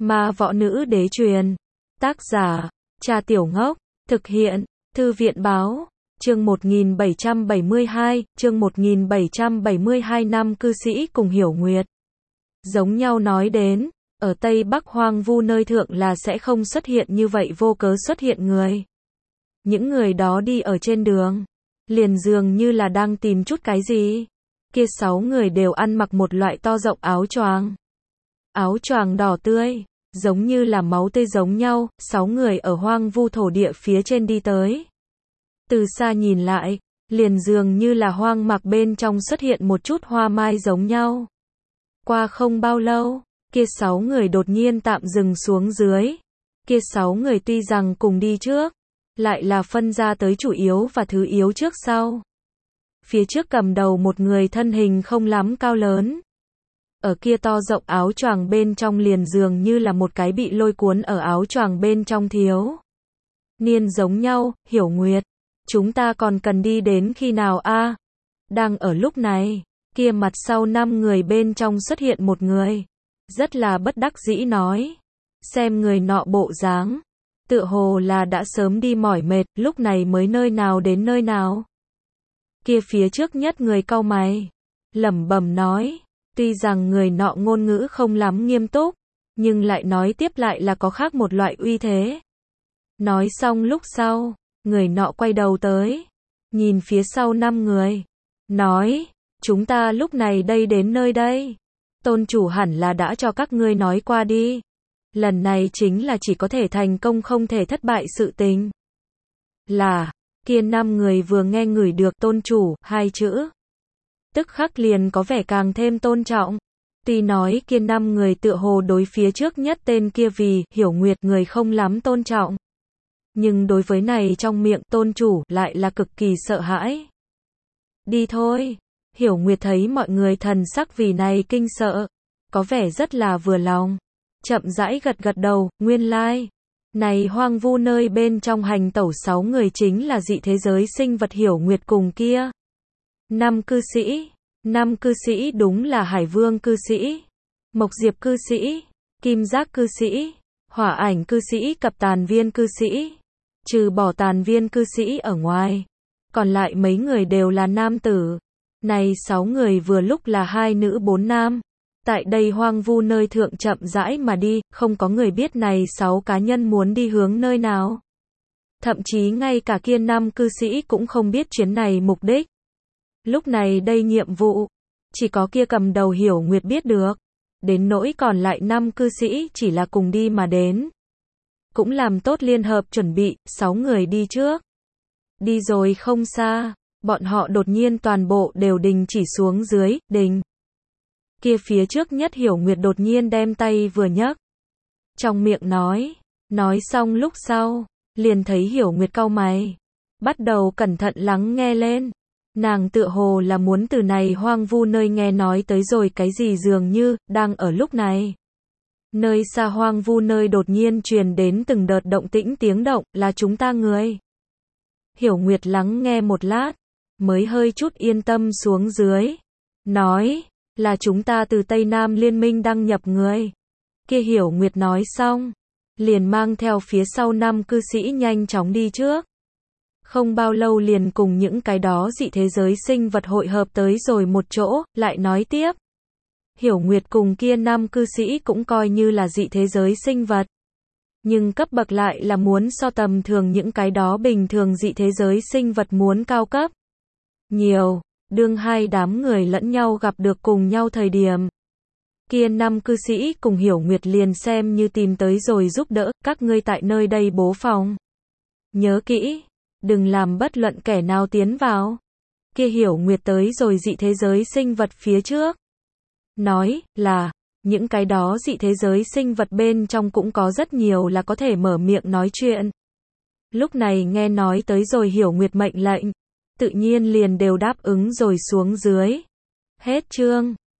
Ma Võ Nữ Đế truyền. Tác giả, Cha Tiểu Ngốc. Thực hiện, Thư viện Báo. Chương 1772, chương 1772 năm cư sĩ cùng Hiểu Nguyệt. Giống nhau nói đến, ở Tây Bắc hoang vu nơi thượng là sẽ không xuất hiện như vậy vô cớ xuất hiện người. Những người đó đi ở trên đường, liền dường như là đang tìm chút cái gì. Kia 6 người đều ăn mặc một loại to rộng áo choàng. Áo choàng đỏ tươi, giống như là máu tươi giống nhau, 6 người ở hoang vu thổ địa phía trên đi tới. Từ xa nhìn lại, liền dường như là hoang mạc bên trong xuất hiện một chút hoa mai giống nhau. Qua không bao lâu, kia 6 người đột nhiên tạm dừng xuống dưới. Kia 6 người tuy rằng cùng đi trước, lại là phân ra tới chủ yếu và thứ yếu trước sau. Phía trước cầm đầu một người thân hình không lắm cao lớn. Ở kia to rộng áo choàng bên trong liền dường như là một cái bị lôi cuốn ở áo choàng bên trong thiếu niên giống nhau. Hiểu Nguyệt, chúng ta còn cần đi đến khi nào a? Đang ở lúc này, kia mặt sau 5 người bên trong xuất hiện một người, rất là bất đắc dĩ nói. Xem người nọ bộ dáng, tựa hồ là đã sớm đi mỏi mệt, lúc này mới nơi nào đến nơi nào. Kia phía trước nhất người cau mày, lẩm bẩm nói. Tuy rằng người nọ ngôn ngữ không lắm nghiêm túc, nhưng lại nói tiếp lại là có khác một loại uy thế. Nói xong lúc sau, người nọ quay đầu tới, nhìn phía sau 5 người, nói, chúng ta lúc này đây đến nơi đây. Tôn chủ hẳn là đã cho các ngươi nói qua đi. Lần này chính là chỉ có thể thành công không thể thất bại sự tình. Là, kia 5 người vừa nghe ngửi được tôn chủ, 2 chữ. Tức khắc liền có vẻ càng thêm tôn trọng. Tuy nói kia 5 người tựa hồ đối phía trước nhất tên kia vì Hiểu Nguyệt người không lắm tôn trọng. Nhưng đối với này trong miệng tôn chủ lại là cực kỳ sợ hãi. Đi thôi. Hiểu Nguyệt thấy mọi người thần sắc vì này kinh sợ, có vẻ rất là vừa lòng. Chậm rãi gật gật đầu, nguyên lai. Này hoang vu nơi bên trong hành tẩu 6 người chính là dị thế giới sinh vật Hiểu Nguyệt cùng kia. 5 cư sĩ đúng là Hải Vương cư sĩ, Mộc Diệp cư sĩ, Kim Giác cư sĩ, Hỏa Ảnh cư sĩ cập Tàn Viên cư sĩ. Trừ bỏ Tàn Viên cư sĩ ở ngoài, còn lại mấy người đều là nam tử. Này 6 người vừa lúc là 2 nữ 4 nam. Tại đây hoang vu nơi thượng chậm rãi mà đi, không có người biết này 6 cá nhân muốn đi hướng nơi nào. Thậm chí ngay cả kia 5 cư sĩ cũng không biết chuyến này mục đích. Lúc này đây nhiệm vụ, chỉ có kia cầm đầu Hiểu Nguyệt biết được. Đến nỗi còn lại 5 cư sĩ chỉ là cùng đi mà đến. Cũng làm tốt liên hợp chuẩn bị, 6 người đi trước. Đi rồi không xa, bọn họ đột nhiên toàn bộ đều đình chỉ xuống dưới, đình. Kia phía trước nhất Hiểu Nguyệt đột nhiên đem tay vừa nhấc. Trong miệng nói xong lúc sau, liền thấy Hiểu Nguyệt cau mày. Bắt đầu cẩn thận lắng nghe lên. Nàng tựa hồ là muốn từ này hoang vu nơi nghe nói tới rồi cái gì dường như, đang ở lúc này. Nơi xa hoang vu nơi đột nhiên truyền đến từng đợt động tĩnh tiếng động, là chúng ta người. Hiểu Nguyệt lắng nghe một lát, mới hơi chút yên tâm xuống dưới. Nói, là chúng ta từ Tây Nam Liên minh đăng nhập người. Kia Hiểu Nguyệt nói xong, liền mang theo phía sau 5 cư sĩ nhanh chóng đi trước. Không bao lâu liền cùng những cái đó dị thế giới sinh vật hội hợp tới rồi một chỗ, lại nói tiếp. Hiểu Nguyệt cùng kia 5 cư sĩ cũng coi như là dị thế giới sinh vật. Nhưng cấp bậc lại là muốn so tầm thường những cái đó bình thường dị thế giới sinh vật muốn cao cấp. Nhiều, đương hai đám người lẫn nhau gặp được cùng nhau thời điểm. Kia 5 cư sĩ cùng Hiểu Nguyệt liền xem như tìm tới rồi giúp đỡ, các ngươi tại nơi đây bố phòng. Nhớ kỹ, đừng làm bất luận kẻ nào tiến vào. Kia Hiểu Nguyệt tới rồi dị thế giới sinh vật phía trước. Nói, là, những cái đó dị thế giới sinh vật bên trong cũng có rất nhiều là có thể mở miệng nói chuyện. Lúc này nghe nói tới rồi Hiểu Nguyệt mệnh lệnh, tự nhiên liền đều đáp ứng rồi xuống dưới. Hết chương.